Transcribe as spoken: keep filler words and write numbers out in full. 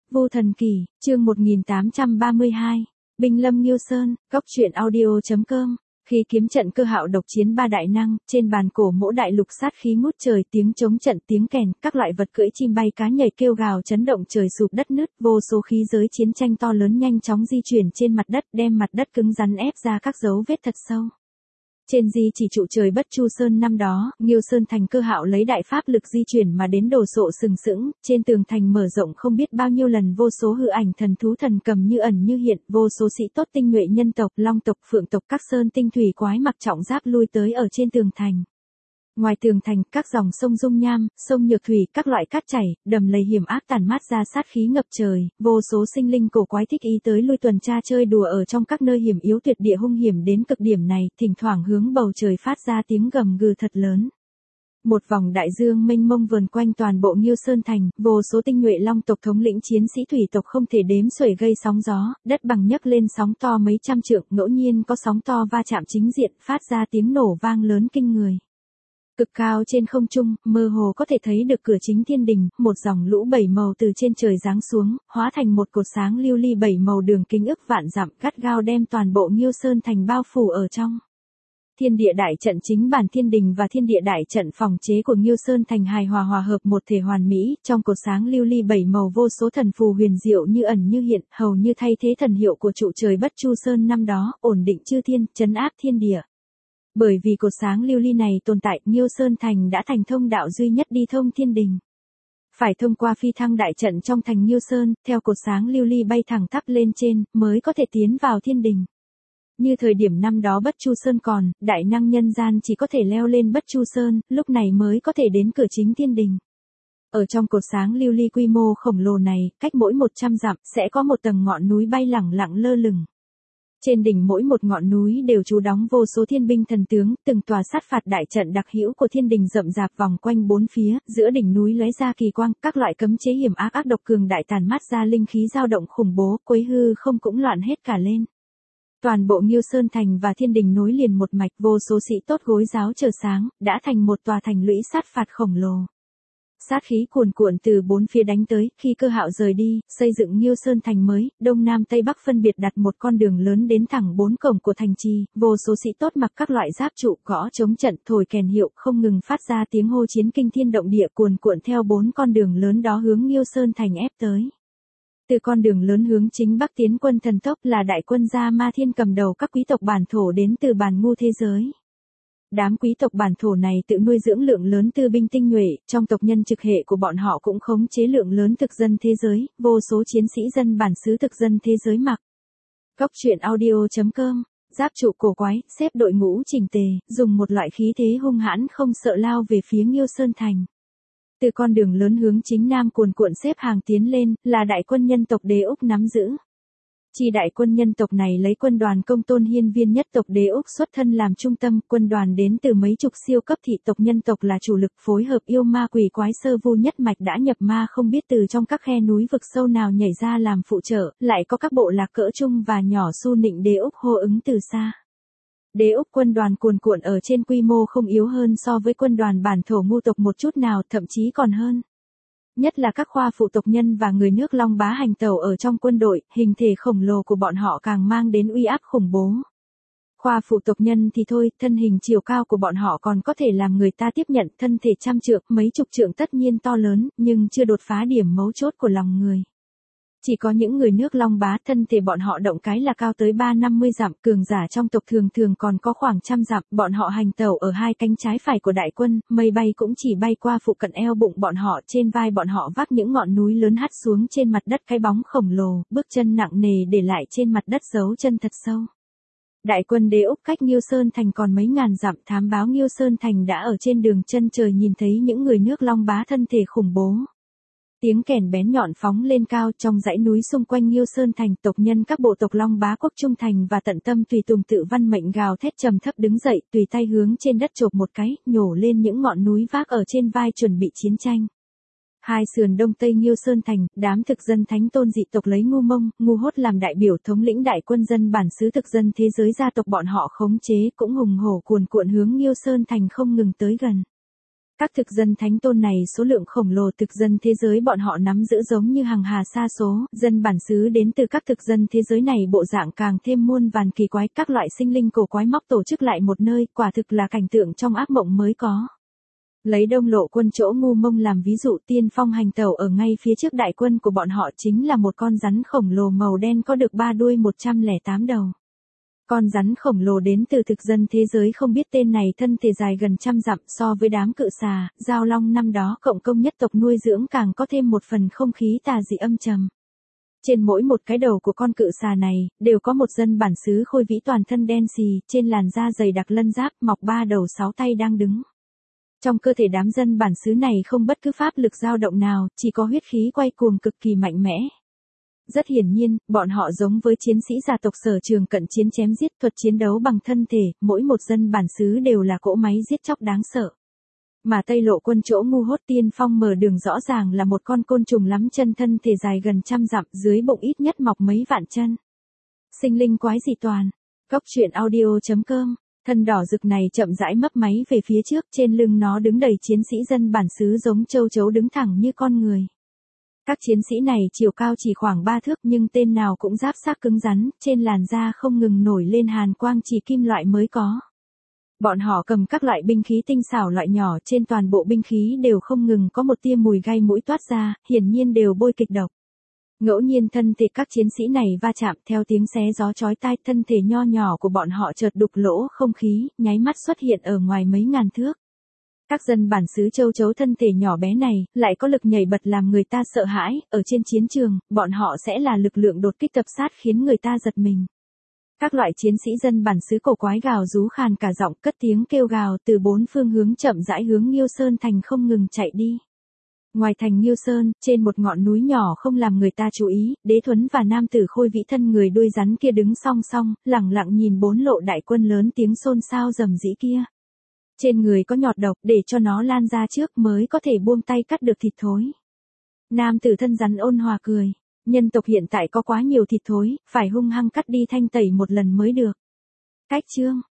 Vu Thần Kỳ, chương một nghìn tám trăm ba mươi hai, Binh Lâm Nghiêu Sơn, góc truyện audio chấm com. Khi kiếm trận Cơ Hạo độc chiến ba đại năng, trên bàn cổ mỗ đại lục sát khí ngút trời, tiếng trống trận, tiếng kèn, các loại vật cưỡi chim bay cá nhảy kêu gào chấn động trời sụp đất nứt, vô số khí giới chiến tranh to lớn nhanh chóng di chuyển trên mặt đất, đem mặt đất cứng rắn ép ra các dấu vết thật sâu. Trên di chỉ trụ trời Bất Chu Sơn năm đó, Nghiêu Sơn thành Cơ Hạo lấy đại pháp lực di chuyển mà đến đồ sộ sừng sững, trên tường thành mở rộng không biết bao nhiêu lần, vô số hư ảnh thần thú thần cầm như ẩn như hiện, vô số sĩ tốt tinh nhuệ nhân tộc, long tộc, phượng tộc, các sơn tinh thủy quái mặc trọng giáp lui tới ở trên tường thành. Ngoài tường thành, các dòng sông Dung Nham, sông Nhược Thủy, các loại cát chảy, đầm lầy hiểm ác tàn mát ra sát khí ngập trời, vô số sinh linh cổ quái thích ý tới lui tuần tra chơi đùa ở trong các nơi hiểm yếu tuyệt địa hung hiểm đến cực điểm này, thỉnh thoảng hướng bầu trời phát ra tiếng gầm gừ thật lớn. Một vòng đại dương mênh mông vờn quanh toàn bộ Nghiêu Sơn thành, vô số tinh nhuệ long tộc thống lĩnh chiến sĩ thủy tộc không thể đếm xuể gây sóng gió, đất bằng nhấc lên sóng to mấy trăm trượng, ngẫu nhiên có sóng to va chạm chính diện, phát ra tiếng nổ vang lớn kinh người. Cực cao trên không trung, mơ hồ có thể thấy được cửa chính thiên đình, một dòng lũ bảy màu từ trên trời giáng xuống, hóa thành một cột sáng lưu ly bảy màu đường kính ức vạn dặm, gắt gao đem toàn bộ Nghiêu Sơn thành bao phủ ở trong. Thiên địa đại trận chính bản thiên đình và thiên địa đại trận phòng chế của Nghiêu Sơn thành hài hòa hòa hợp một thể hoàn mỹ, trong cột sáng lưu ly bảy màu vô số thần phù huyền diệu như ẩn như hiện, hầu như thay thế thần hiệu của trụ trời Bất Chu Sơn năm đó, ổn định chư thiên, trấn áp thiên địa. Bởi vì cột sáng lưu ly này tồn tại, Nghiêu Sơn thành đã thành thông đạo duy nhất đi thông thiên đình. Phải thông qua phi thăng đại trận trong thành Nghiêu Sơn, theo cột sáng lưu ly bay thẳng tắp lên trên, mới có thể tiến vào thiên đình. Như thời điểm năm đó Bất Chu Sơn còn, đại năng nhân gian chỉ có thể leo lên Bất Chu Sơn, lúc này mới có thể đến cửa chính thiên đình. Ở trong cột sáng lưu ly quy mô khổng lồ này, cách mỗi một trăm dặm, sẽ có một tầng ngọn núi bay lẳng lặng lơ lửng. Trên đỉnh mỗi một ngọn núi đều trú đóng vô số thiên binh thần tướng, từng tòa sát phạt đại trận đặc hữu của thiên đình rậm rạp vòng quanh bốn phía, giữa đỉnh núi lóe ra kỳ quang, các loại cấm chế hiểm ác ác độc cường đại tàn mát ra linh khí dao động khủng bố, quấy hư không cũng loạn hết cả lên. Toàn bộ Nghiêu Sơn thành và thiên đình nối liền một mạch, vô số sĩ tốt gối giáo chờ sáng, đã thành một tòa thành lũy sát phạt khổng lồ. Sát khí cuồn cuộn từ bốn phía đánh tới, khi Cơ Hạo rời đi, xây dựng Nghiêu Sơn thành mới, đông nam tây bắc phân biệt đặt một con đường lớn đến thẳng bốn cổng của thành trì, vô số sĩ tốt mặc các loại giáp trụ, gõ trống trận, thổi kèn hiệu, không ngừng phát ra tiếng hô chiến kinh thiên động địa cuồn cuộn theo bốn con đường lớn đó hướng Nghiêu Sơn thành ép tới. Từ con đường lớn hướng chính bắc tiến quân thần tốc là đại quân Gia Ma Thiên cầm đầu các quý tộc bản thổ đến từ bản ngu thế giới. Đám quý tộc bản thổ này tự nuôi dưỡng lượng lớn tư binh tinh nhuệ, trong tộc nhân trực hệ của bọn họ cũng khống chế lượng lớn thực dân thế giới, vô số chiến sĩ dân bản xứ thực dân thế giới mặc. Góc truyện audio chấm com, giáp trụ cổ quái, xếp đội ngũ chỉnh tề, dùng một loại khí thế hung hãn không sợ lao về phía Nghiêu Sơn thành. Từ con đường lớn hướng chính nam cuồn cuộn xếp hàng tiến lên, là đại quân nhân tộc Đế Úc nắm giữ. Chi đại quân nhân tộc này lấy quân đoàn Công Tôn Hiên Viên nhất tộc Đế Úc xuất thân làm trung tâm, quân đoàn đến từ mấy chục siêu cấp thị tộc nhân tộc là chủ lực, phối hợp yêu ma quỷ quái sơ vu nhất mạch đã nhập ma không biết từ trong các khe núi vực sâu nào nhảy ra làm phụ trợ, lại có các bộ lạc cỡ trung và nhỏ su nịnh Đế Úc hô ứng từ xa. Đế Úc quân đoàn cuồn cuộn ở trên quy mô không yếu hơn so với quân đoàn bản thổ ngu tộc một chút nào, thậm chí còn hơn. Nhất là các khoa phụ tộc nhân và người nước Long bá hành tẩu ở trong quân đội, hình thể khổng lồ của bọn họ càng mang đến uy áp khủng bố. Khoa phụ tộc nhân thì thôi, thân hình chiều cao của bọn họ còn có thể làm người ta tiếp nhận, thân thể trăm trượng, mấy chục trượng tất nhiên to lớn, nhưng chưa đột phá điểm mấu chốt của lòng người. Chỉ có những người nước Long bá thân thể bọn họ động cái là cao tới ba năm mươi dặm, cường giả trong tộc thường thường còn có khoảng trăm dặm, bọn họ hành tẩu ở hai cánh trái phải của đại quân, mây bay cũng chỉ bay qua phụ cận eo bụng bọn họ, trên vai bọn họ vác những ngọn núi lớn hắt xuống trên mặt đất cái bóng khổng lồ, bước chân nặng nề để lại trên mặt đất dấu chân thật sâu. Đại quân Đế Úc cách Nghiêu Sơn thành còn mấy ngàn dặm, thám báo Nghiêu Sơn thành đã ở trên đường chân trời nhìn thấy những người nước Long bá thân thể khủng bố. Tiếng kèn bén nhọn phóng lên cao, trong dãy núi xung quanh Nghiêu Sơn thành, tộc nhân các bộ tộc Long bá quốc trung thành và tận tâm tùy tùng tự văn mệnh gào thét trầm thấp đứng dậy, tùy tay hướng trên đất chộp một cái, nhổ lên những ngọn núi vác ở trên vai chuẩn bị chiến tranh. Hai sườn đông tây Nghiêu Sơn thành, đám thực dân thánh tôn dị tộc lấy Ngu Mông, Ngu Hốt làm đại biểu thống lĩnh đại quân dân bản xứ thực dân thế giới gia tộc bọn họ khống chế, cũng hùng hổ cuồn cuộn hướng Nghiêu Sơn thành không ngừng tới gần. Các thực dân thánh tôn này số lượng khổng lồ, thực dân thế giới bọn họ nắm giữ giống như hàng hà sa số, dân bản xứ đến từ các thực dân thế giới này bộ dạng càng thêm muôn vàn kỳ quái, các loại sinh linh cổ quái móc tổ chức lại một nơi, quả thực là cảnh tượng trong ác mộng mới có. Lấy Đông Lộ quân chỗ Ngu Mông làm ví dụ, tiên phong hành tẩu ở ngay phía trước đại quân của bọn họ chính là một con rắn khổng lồ màu đen có được ba đuôi một trăm lẻ tám đầu. Con rắn khổng lồ đến từ thực dân thế giới không biết tên này thân thể dài gần trăm dặm, so với đám cự xà, giao long năm đó cộng công nhất tộc nuôi dưỡng càng có thêm một phần không khí tà dị âm trầm. Trên mỗi một cái đầu của con cự xà này, đều có một dân bản xứ khôi vĩ toàn thân đen xì, trên làn da dày đặc lân giáp, mọc ba đầu sáu tay đang đứng. Trong cơ thể đám dân bản xứ này không bất cứ pháp lực dao động nào, chỉ có huyết khí quay cuồng cực kỳ mạnh mẽ. Rất hiển nhiên, bọn họ giống với chiến sĩ gia tộc Sở Trường cận chiến chém giết, thuật chiến đấu bằng thân thể, mỗi một dân bản xứ đều là cỗ máy giết chóc đáng sợ. Mà Tây Lộ quân chỗ Ngu Hốt tiên phong mở đường rõ ràng là một con côn trùng lắm chân, thân thể dài gần trăm dặm, dưới bụng ít nhất mọc mấy vạn chân. Sinh linh quái dị toàn. Góc truyện audio chấm com. Thân đỏ rực này chậm rãi mấp máy về phía trước, trên lưng nó đứng đầy chiến sĩ dân bản xứ giống châu chấu đứng thẳng như con người. Các chiến sĩ này chiều cao chỉ khoảng ba thước nhưng tên nào cũng giáp xác cứng rắn, trên làn da không ngừng nổi lên hàn quang chỉ kim loại mới có. Bọn họ cầm các loại binh khí tinh xảo loại nhỏ, trên toàn bộ binh khí đều không ngừng có một tia mùi gai mũi toát ra, hiển nhiên đều bôi kịch độc. Ngẫu nhiên thân thể các chiến sĩ này va chạm, theo tiếng xé gió chói tai, thân thể nho nhỏ của bọn họ chợt đục lỗ không khí, nháy mắt xuất hiện ở ngoài mấy ngàn thước. Các dân bản xứ châu chấu thân thể nhỏ bé này, lại có lực nhảy bật làm người ta sợ hãi, ở trên chiến trường, bọn họ sẽ là lực lượng đột kích tập sát khiến người ta giật mình. Các loại chiến sĩ dân bản xứ cổ quái gào rú khàn cả giọng, cất tiếng kêu gào từ bốn phương hướng chậm rãi hướng Nghiêu Sơn thành không ngừng chạy đi. Ngoài thành Nghiêu Sơn, trên một ngọn núi nhỏ không làm người ta chú ý, Đế Thuấn và nam tử khôi vĩ thân người đuôi rắn kia đứng song song, lẳng lặng nhìn bốn lộ đại quân lớn tiếng xôn xao rầm rĩ kia. Trên người có nhọt độc, để cho nó lan ra trước mới có thể buông tay cắt được thịt thối. Nam tử thân rắn ôn hòa cười. Nhân tộc hiện tại có quá nhiều thịt thối, phải hung hăng cắt đi thanh tẩy một lần mới được. Cách chương.